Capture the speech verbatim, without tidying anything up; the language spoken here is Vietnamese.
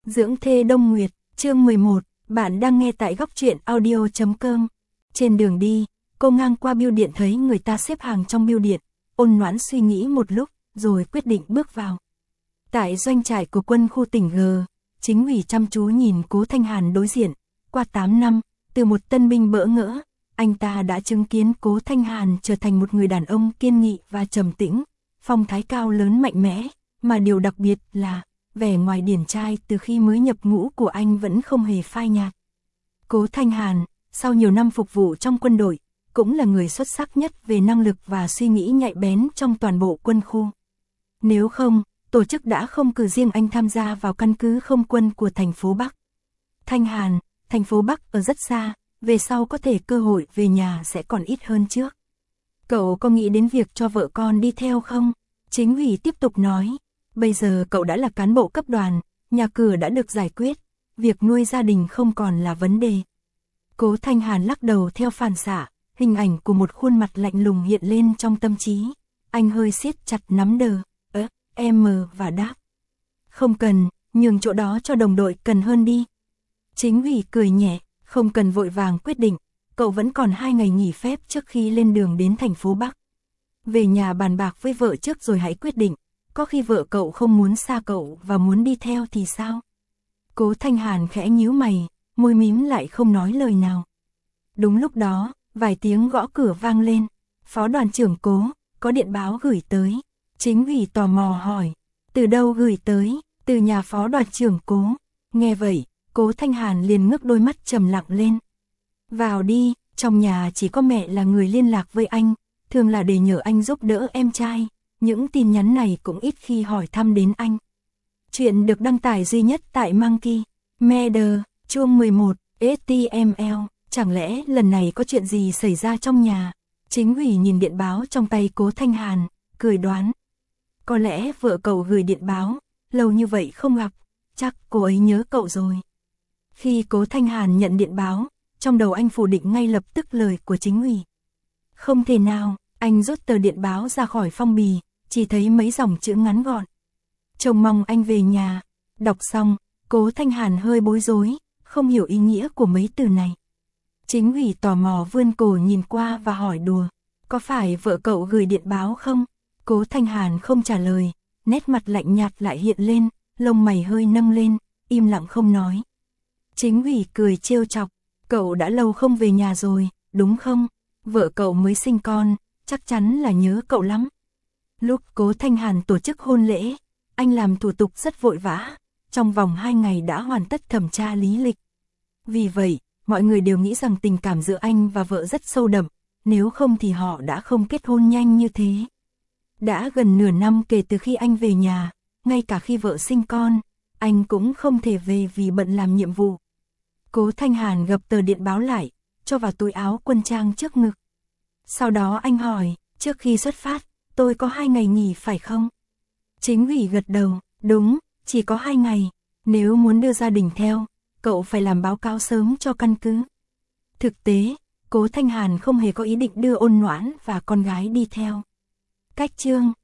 Dưỡng thê Đông Nguyệt, chương mười một, bạn đang nghe tại góc truyện audio chấm com. Trên đường đi, cô ngang qua bưu điện thấy người ta xếp hàng trong bưu điện, ôn nhoãn suy nghĩ một lúc, rồi quyết định bước vào. Tại doanh trại của quân khu tỉnh G, chính ủy chăm chú nhìn Cố Thanh Hàn đối diện. Qua tám năm, từ một tân binh bỡ ngỡ, anh ta đã chứng kiến Cố Thanh Hàn trở thành một người đàn ông kiên nghị và trầm tĩnh, phong thái cao lớn mạnh mẽ, mà điều đặc biệt là vẻ ngoài điển trai từ khi mới nhập ngũ của anh vẫn không hề phai nhạt. Cố Thanh Hàn, sau nhiều năm phục vụ trong quân đội, cũng là người xuất sắc nhất về năng lực và suy nghĩ nhạy bén trong toàn bộ quân khu. Nếu không, tổ chức đã không cử riêng anh tham gia vào căn cứ không quân của thành phố Bắc. Thanh Hàn, thành phố Bắc ở rất xa, về sau có thể cơ hội về nhà sẽ còn ít hơn trước. Cậu có nghĩ đến việc cho vợ con đi theo không? Chính ủy tiếp tục nói, bây giờ cậu đã là cán bộ cấp đoàn, nhà cửa đã được giải quyết, việc nuôi gia đình không còn là vấn đề. Cố Thanh Hàn lắc đầu theo phản xạ, hình ảnh của một khuôn mặt lạnh lùng hiện lên trong tâm trí. Anh hơi siết chặt nắm đờ, ớ, em và đáp. Không cần, nhường chỗ đó cho đồng đội cần hơn đi. Chính ủy cười nhẹ, không cần vội vàng quyết định, cậu vẫn còn hai ngày nghỉ phép trước khi lên đường đến thành phố Bắc. Về nhà bàn bạc với vợ trước rồi hãy quyết định, có khi vợ cậu không muốn xa cậu và muốn đi theo thì sao? Cố Thanh Hàn khẽ nhíu mày, môi mím lại không nói lời nào. Đúng lúc đó, vài tiếng gõ cửa vang lên, phó đoàn trưởng Cố, có điện báo gửi tới. Chính ủy tò mò hỏi, từ đâu gửi tới? Từ nhà phó đoàn trưởng Cố. Nghe vậy, Cố Thanh Hàn liền ngước đôi mắt trầm lặng lên. Vào đi, trong nhà chỉ có mẹ là người liên lạc với anh, thường là để nhờ anh giúp đỡ em trai, những tin nhắn này cũng ít khi hỏi thăm đến anh. Chuyện được đăng tải duy nhất tại Monkey Media, chương mười một, ếch ti em lờ, chẳng lẽ lần này có chuyện gì xảy ra trong nhà? Chính ủy nhìn điện báo trong tay Cố Thanh Hàn, cười đoán. Có lẽ vợ cậu gửi điện báo, lâu như vậy không gặp, chắc cô ấy nhớ cậu rồi. Khi Cố Thanh Hàn nhận điện báo, trong đầu anh phủ định ngay lập tức lời của chính ủy. Không thể nào, anh rút tờ điện báo ra khỏi phong bì, chỉ thấy mấy dòng chữ ngắn gọn. Trông mong anh về nhà. Đọc xong, Cố Thanh Hàn hơi bối rối, không hiểu ý nghĩa của mấy từ này. Chính ủy tò mò vươn cổ nhìn qua và hỏi đùa, có phải vợ cậu gửi điện báo không? Cố Thanh Hàn không trả lời, nét mặt lạnh nhạt lại hiện lên, lông mày hơi nâng lên, im lặng không nói. Chính ủy cười trêu chọc, cậu đã lâu không về nhà rồi, đúng không? Vợ cậu mới sinh con, chắc chắn là nhớ cậu lắm. Lúc Cố Thanh Hàn tổ chức hôn lễ, anh làm thủ tục rất vội vã, trong vòng hai ngày đã hoàn tất thẩm tra lý lịch. Vì vậy, mọi người đều nghĩ rằng tình cảm giữa anh và vợ rất sâu đậm, nếu không thì họ đã không kết hôn nhanh như thế. Đã gần nửa năm kể từ khi anh về nhà, ngay cả khi vợ sinh con, anh cũng không thể về vì bận làm nhiệm vụ. Cố Thanh Hàn gập tờ điện báo lại, cho vào túi áo quân trang trước ngực. Sau đó anh hỏi, trước khi xuất phát, tôi có hai ngày nghỉ phải không? Chính ủy gật đầu, đúng, chỉ có hai ngày. Nếu muốn đưa gia đình theo, cậu phải làm báo cáo sớm cho căn cứ. Thực tế, Cố Thanh Hàn không hề có ý định đưa Ôn Nhoãn và con gái đi theo. Cách chương